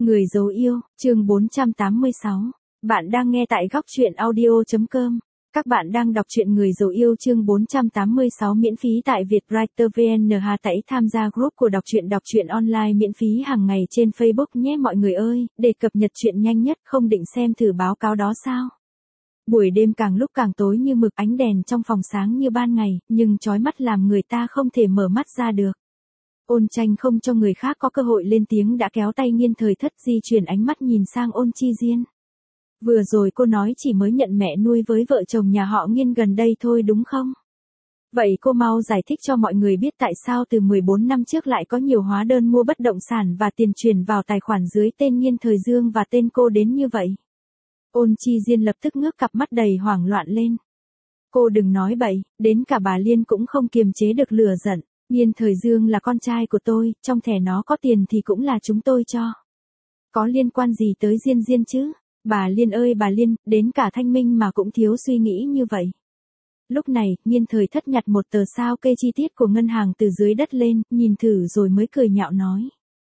Người dấu yêu, chương 486. Bạn đang nghe tại góc truyện audio.com. Các bạn đang đọc truyện Người dấu yêu chương 486 miễn phí tại Vietwriter VN. Hãy tham gia group của đọc truyện online miễn phí hàng ngày trên Facebook nhé mọi người ơi, để cập nhật truyện nhanh nhất. Không định xem thử báo cáo đó sao? Buổi đêm càng lúc càng tối như mực, ánh đèn trong phòng sáng như ban ngày, nhưng chói mắt làm người ta không thể mở mắt ra được. Ôn Tranh không cho người khác có cơ hội lên tiếng đã kéo tay Nghiên Thời Thất di chuyển ánh mắt nhìn sang Ôn Chi Diên. Vừa rồi cô nói chỉ mới nhận mẹ nuôi với vợ chồng nhà họ Nghiên gần đây thôi đúng không? Vậy cô mau giải thích cho mọi người biết tại sao từ 14 năm trước lại có nhiều hóa đơn mua bất động sản và tiền chuyển vào tài khoản dưới tên Nghiên Thời Dương và tên cô đến như vậy. Ôn Chi Diên lập tức ngước cặp mắt đầy hoảng loạn lên. Cô đừng nói bậy, đến cả bà Liên cũng không kiềm chế được lửa giận. Nghiên Thời Dương là con trai của tôi, trong thẻ nó có tiền thì cũng là chúng tôi cho. Có liên quan gì tới Diên Diên chứ? Bà Liên ơi bà Liên, đến cả Thanh Minh mà cũng thiếu suy nghĩ như vậy. Lúc này, Nghiên Thời Thất nhặt một tờ sao kê chi tiết của ngân hàng từ dưới đất lên, nhìn thử rồi mới cười nhạo nói.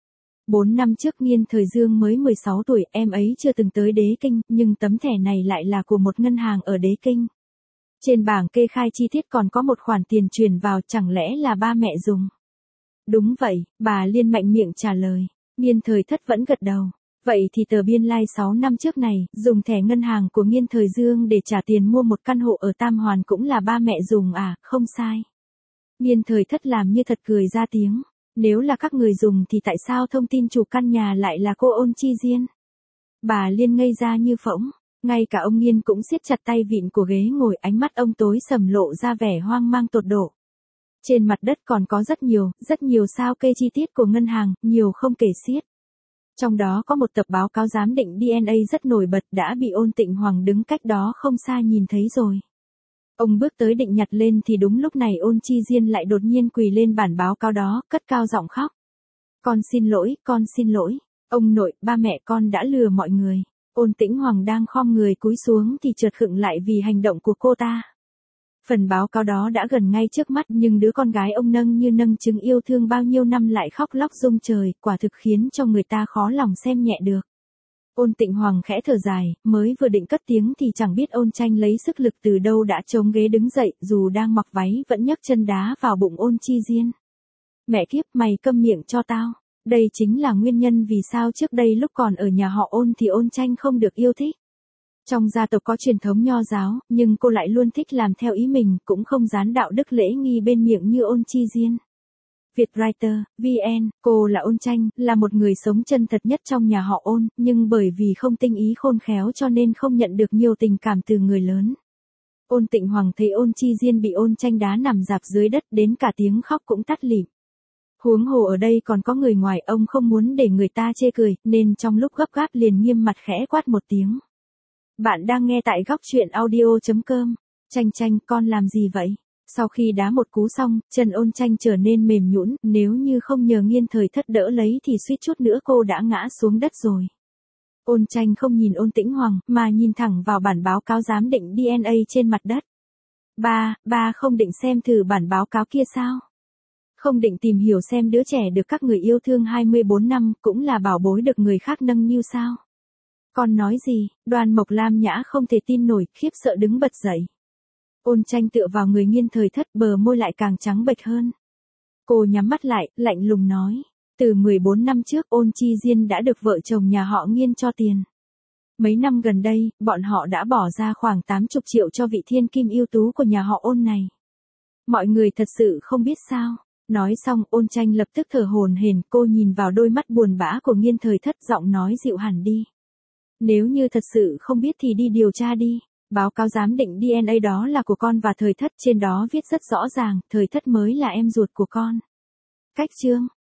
4 năm trước Nghiên Thời Dương mới 16 tuổi, em ấy chưa từng tới Đế Kinh, nhưng tấm thẻ này lại là của một ngân hàng ở Đế Kinh. Trên bảng kê khai chi tiết còn có một khoản tiền chuyển vào, chẳng lẽ là ba mẹ dùng? Đúng vậy, bà Liên mạnh miệng trả lời. Nghiên Thời Thất vẫn gật đầu. Vậy thì tờ biên lai 6 năm trước này, dùng thẻ ngân hàng của Nghiên Thời Dương để trả tiền mua một căn hộ ở Tam Hoàn cũng là ba mẹ dùng à, không sai. Nghiên Thời Thất làm như thật cười ra tiếng. Nếu là các người dùng thì tại sao thông tin chủ căn nhà lại là cô Ôn Chi Diên? Bà Liên ngây ra như phỗng. Ngay cả ông Nghiên cũng siết chặt tay vịn của ghế ngồi, ánh mắt ông tối sầm lộ ra vẻ hoang mang tột độ. Trên mặt đất còn có rất nhiều sao kê chi tiết của ngân hàng, nhiều không kể xiết. Trong đó có một tập báo cáo giám định DNA rất nổi bật đã bị Ôn Tịnh Hoàng đứng cách đó không xa nhìn thấy rồi. Ông bước tới định nhặt lên thì đúng lúc này Ôn Chi Diên lại đột nhiên quỳ lên bản báo cáo đó, cất cao giọng khóc. Con xin lỗi, ông nội, ba mẹ con đã lừa mọi người. Ôn Tĩnh Hoàng đang khom người cúi xuống thì chợt khựng lại vì hành động của cô ta. Phần báo cáo đó đã gần ngay trước mắt nhưng đứa con gái ông nâng như nâng trứng yêu thương bao nhiêu năm lại khóc lóc rung trời, quả thực khiến cho người ta khó lòng xem nhẹ được. Ôn Tịnh Hoàng khẽ thở dài, mới vừa định cất tiếng thì chẳng biết Ôn Tranh lấy sức lực từ đâu đã chống ghế đứng dậy, dù đang mặc váy vẫn nhấc chân đá vào bụng Ôn Chi Diên. Mẹ kiếp, mày câm miệng cho tao. Đây chính là nguyên nhân vì sao trước đây lúc còn ở nhà họ Ôn thì Ôn Tranh không được yêu thích. Trong gia tộc có truyền thống nho giáo, nhưng cô lại luôn thích làm theo ý mình, cũng không dán đạo đức lễ nghi bên miệng như Ôn Chi Diên. Vietwriter, VN, cô là Ôn Tranh, là một người sống chân thật nhất trong nhà họ Ôn, nhưng bởi vì không tinh ý khôn khéo cho nên không nhận được nhiều tình cảm từ người lớn. Ôn Tịnh Hoàng thấy Ôn Chi Diên bị Ôn Tranh đá nằm rạp dưới đất đến cả tiếng khóc cũng tắt lịm. Huống hồ ở đây còn có người ngoài, ông không muốn để người ta chê cười, nên trong lúc gấp gáp liền nghiêm mặt khẽ quát một tiếng. Bạn đang nghe tại góc truyện audio.com. Tranh, con làm gì vậy? Sau khi đá một cú xong, chân Ôn Tranh trở nên mềm nhũn, nếu như không nhờ Nghiên Thời Thất đỡ lấy thì suýt chút nữa cô đã ngã xuống đất rồi. Ôn Tranh không nhìn Ôn Tĩnh Hoàng, mà nhìn thẳng vào bản báo cáo giám định DNA trên mặt đất. Ba không định xem thử bản báo cáo kia sao? Không định tìm hiểu xem đứa trẻ được các người yêu thương 24 năm cũng là bảo bối được người khác nâng niu sao? Con nói gì? Đoàn Mộc Lam Nhã không thể tin nổi, khiếp sợ đứng bật dậy. Ôn Tranh tựa vào người Nghiên Thời Thất, bờ môi lại càng trắng bệch hơn. Cô nhắm mắt lại, lạnh lùng nói. Từ 14 năm trước Ôn Chi Diên đã được vợ chồng nhà họ Nghiên cho tiền. Mấy năm gần đây, bọn họ đã bỏ ra khoảng 80 triệu cho vị thiên kim ưu tú của nhà họ Ôn này. Mọi người thật sự không biết sao? Nói xong Ôn Tranh lập tức thở hổn hển, cô nhìn vào đôi mắt buồn bã của Nghiên Thời Thất, giọng nói dịu hẳn đi. Nếu như thật sự không biết thì đi điều tra đi. Báo cáo giám định DNA đó là của con và Thời Thất, trên đó viết rất rõ ràng, Thời Thất mới là em ruột của con. Cách chương,